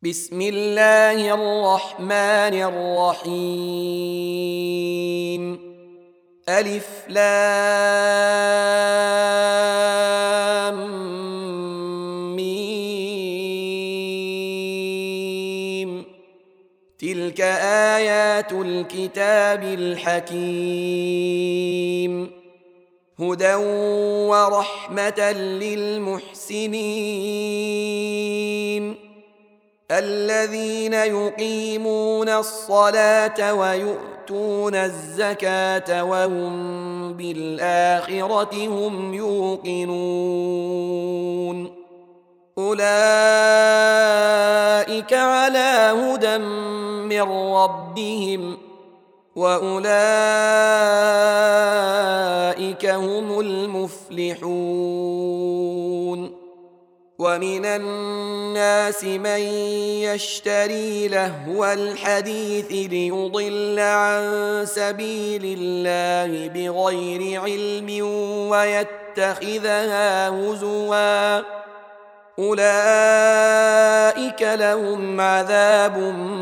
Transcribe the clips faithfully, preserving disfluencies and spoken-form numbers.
بسم الله الرحمن الرحيم. ألف لام ميم. تلك آيات الكتاب الحكيم، هدى ورحمة للمحسنين الذين يقيمون الصلاة ويؤتون الزكاة وهم بالآخرة هم يوقنون. أولئك على هدى من ربهم وأولئك هم المفلحون. ومن الناس من يشتري لهو الحديث ليضل عن سبيل الله بغير علم ويتخذها هزوا، أولئك لهم عذاب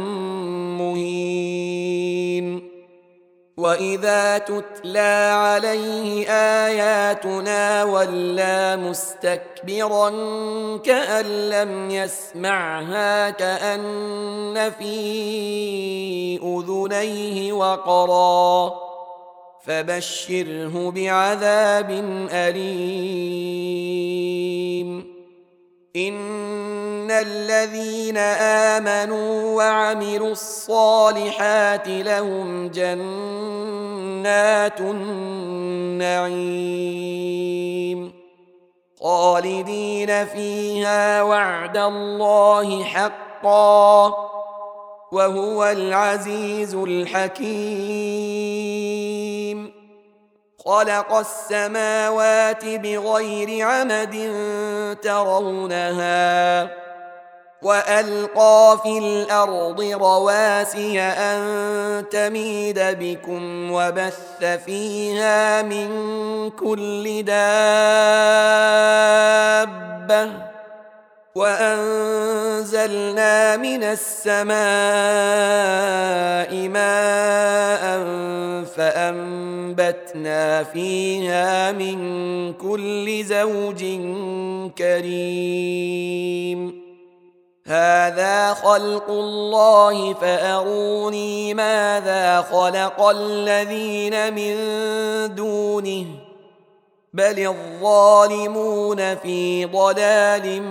مهين. وإذا تتلى عليه آياتنا ولى مستكبرا كأن لم يسمعها كأن في أذنيه وقرا، فبشره بعذاب أليم. إن الذين آمنوا وعملوا الصالحات لهم جنات النعيم خالدين فيها وعد الله حقا وهو العزيز الحكيم. خلق السماوات بغير عمد ترونها وألقى في الأرض رواسي أن تميد بكم وبث فيها من كل دابة وأنزلنا من السماء ماء فأنبتنا فيها من كل زوج كريم. هذا خلق الله فأروني ماذا خلق الذين من دونه بل الظالمون في ضلال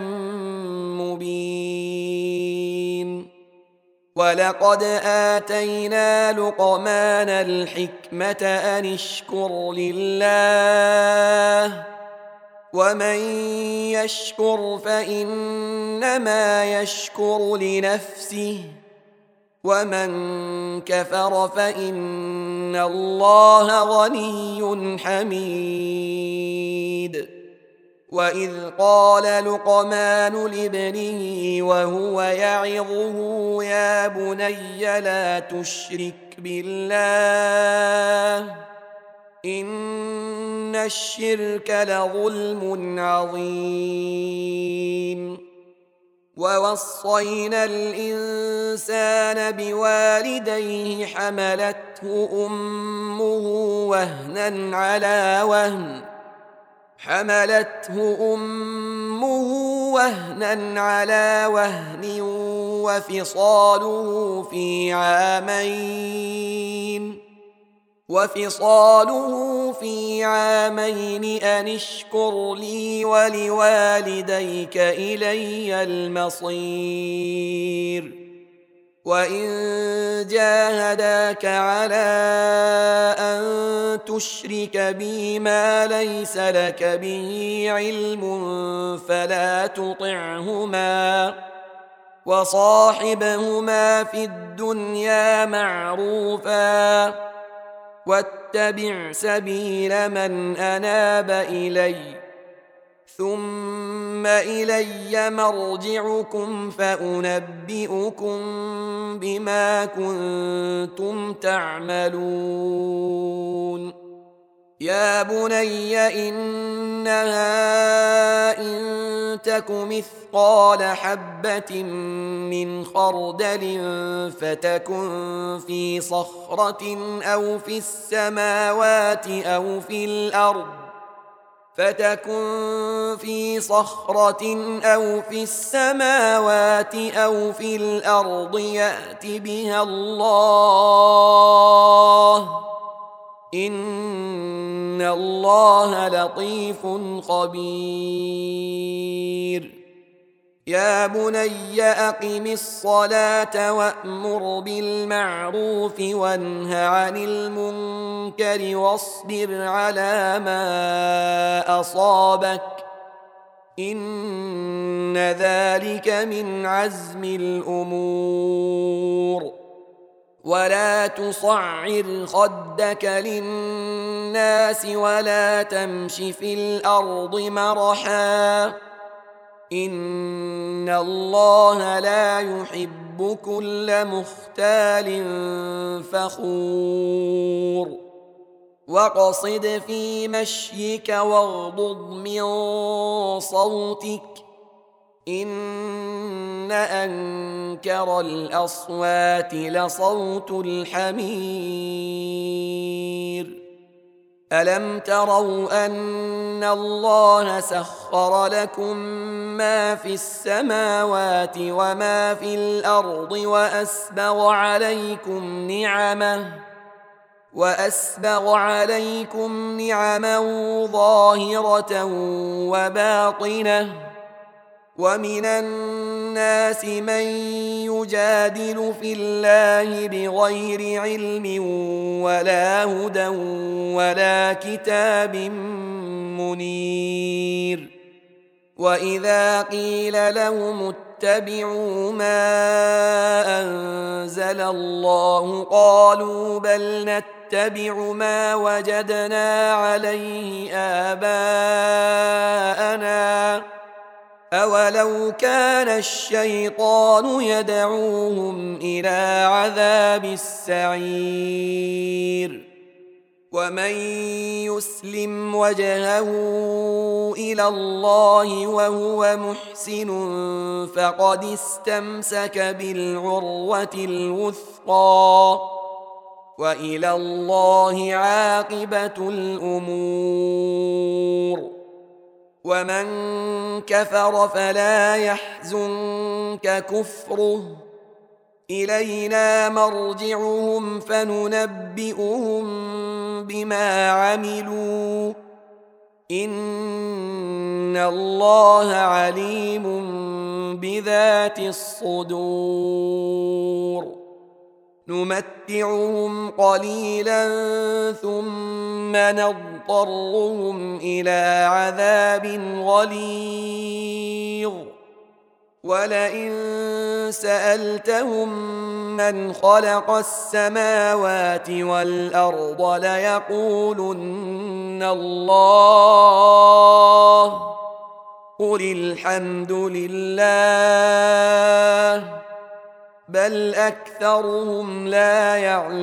مبين. ولقد آتينا لقمان الحكمة أن اشكر لله ومن يشكر فإنما يشكر لنفسه ومن كفر فإن الله غني حميد. وإذ قال لقمان لابنه وهو يعظه يا بني لا تشرك بالله إن الشرك لظلم عظيم. ووصينا الإنسان بوالديه حملته أمه وهنا على وهن حملته أمه وهنا على وهن وفصاله في عامين وفصاله في عامين أن اشكر لي ولوالديك إلي المصير. وإن جاهداك على أن تشرك بي ما ليس لك به علم فلا تطعهما وصاحبهما في الدنيا معروفا واتبع سبيل من أناب إلي ثم إلي مرجعكم فأنبئكم بما كنتم تعملون. يا بني إنها إن تك مثقال حبة من خردل فتكن في صخرة أو في السماوات أو في الأرض فتكن في صخرة أو في السماوات أو في الأرض يأت بها الله إن الله لطيف خبير يا بني أقم الصلاة وأمر بالمعروف وانه عن المنكر واصبر على ما أصابك إن ذلك من عزم الأمور ولا تصعر خدك للناس ولا تمش في الأرض مرحا إن الله لا يحب كل مختال فخور واقصد في مشيك واغضض من صوتك إن أنكر الأصوات لصوت الحمير ألم تروا أن الله سخر لكم ما في السماوات وما في الأرض وأسبغ عليكم نعمه وأسبغ عليكم نعما ظاهرة وباطنة ومن الناس من يجادل في الله بغير علم ولا هدى ولا كتاب منير وإذا قيل لهم اتبعوا ما أنزل الله قالوا بل نتبع ما وجدنا عليه آباءنا أولو كان الشيطان يدعوهم إلى عذاب السعير ومن يسلم وجهه إلى الله وهو محسن فقد استمسك بالعروة الوثقى وإلى الله عاقبة الأمور ومن كفر فلا يحزنك كفره إلينا مرجعهم فننبئهم بما عملوا إن الله عليم بذات الصدور نمتعهم قليلا ثم نضطرهم إلى عذاب غليظ ولئن سألتهم من خلق السماوات والأرض ليقولن الله قل الحمد لله بل أكثرهم لا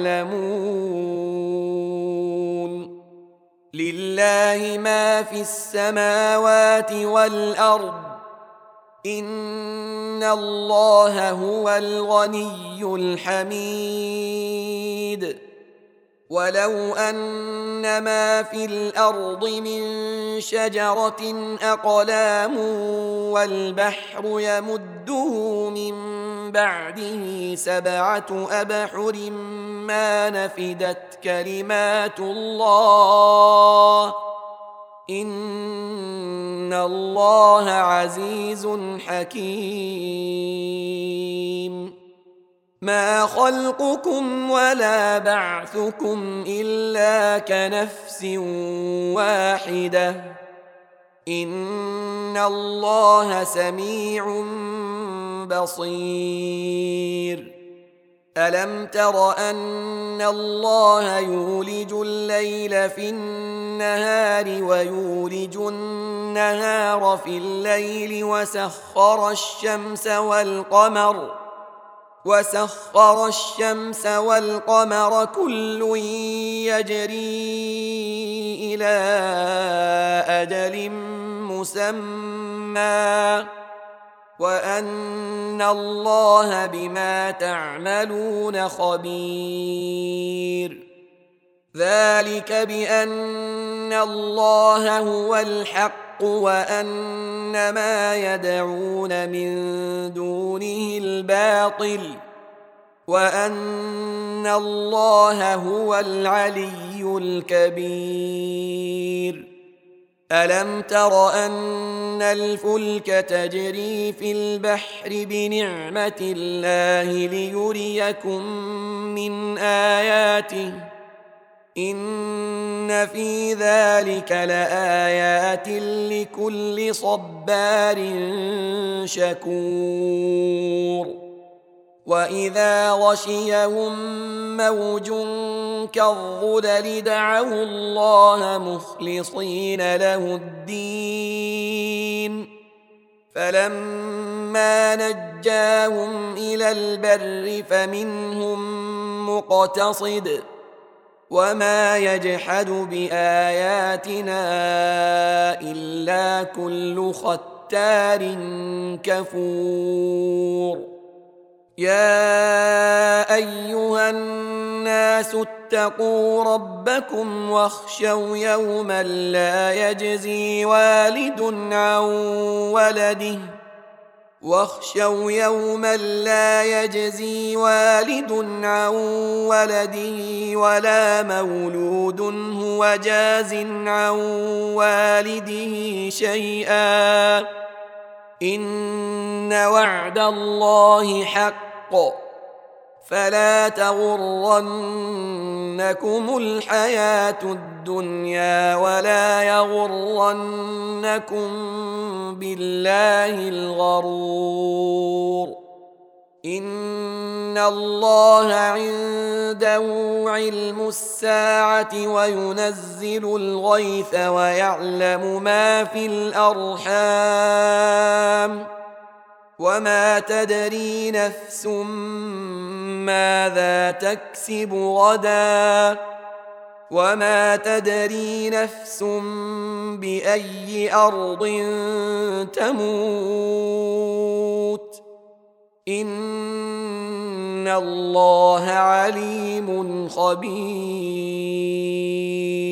يعلمون لله ما في السماوات والأرض إن الله هو الغني الحميد ولو أن ما في الأرض من شجرة أقلام والبحر يمده من بعده سبعة أبحر ما نفدت كلمات الله إن الله عزيز حكيم ما خلقكم ولا بعثكم إلا كنفس واحدة إن الله سميع بصير ألم تر أن الله يولج الليل في النهار ويولج النهار في الليل وسخر الشمس والقمر وسخر الشمس والقمر كل يجري إلى أجل مسمى وأن الله بما تعملون خبير. ذلك بأن الله هو الحق وأن ما يدعون من دونه الباطل وأن الله هو العلي الكبير. ألم تر أن الفلك تجري في البحر بنعمة الله ليريكم من آياته إن في ذلك لآيات لكل صبار شكور. وإذا غشيهم موج كالظلل دعوا الله مخلصين له الدين فلما نجاهم إلى البر فمنهم مقتصد وما يجحد بآياتنا إلا كل ختار كفور. يا أيها الناس اتقوا ربكم واخشوا يوما لا يجزي والد عن ولده واخشوا يوما لا يجزي والد عن ولده ولا مولود هو جاز عن والده شيئا إن وعد الله حق فلا تغرنكم الحياة الدنيا ولا يغرنكم بالله الغرور. إن الله عنده علم الساعة وينزل الغيث ويعلم ما في الأرحام وما تدري نفس ماذا تكسب غدا وما تدري نفس بأي أرض تموت إن الله عليم خبير.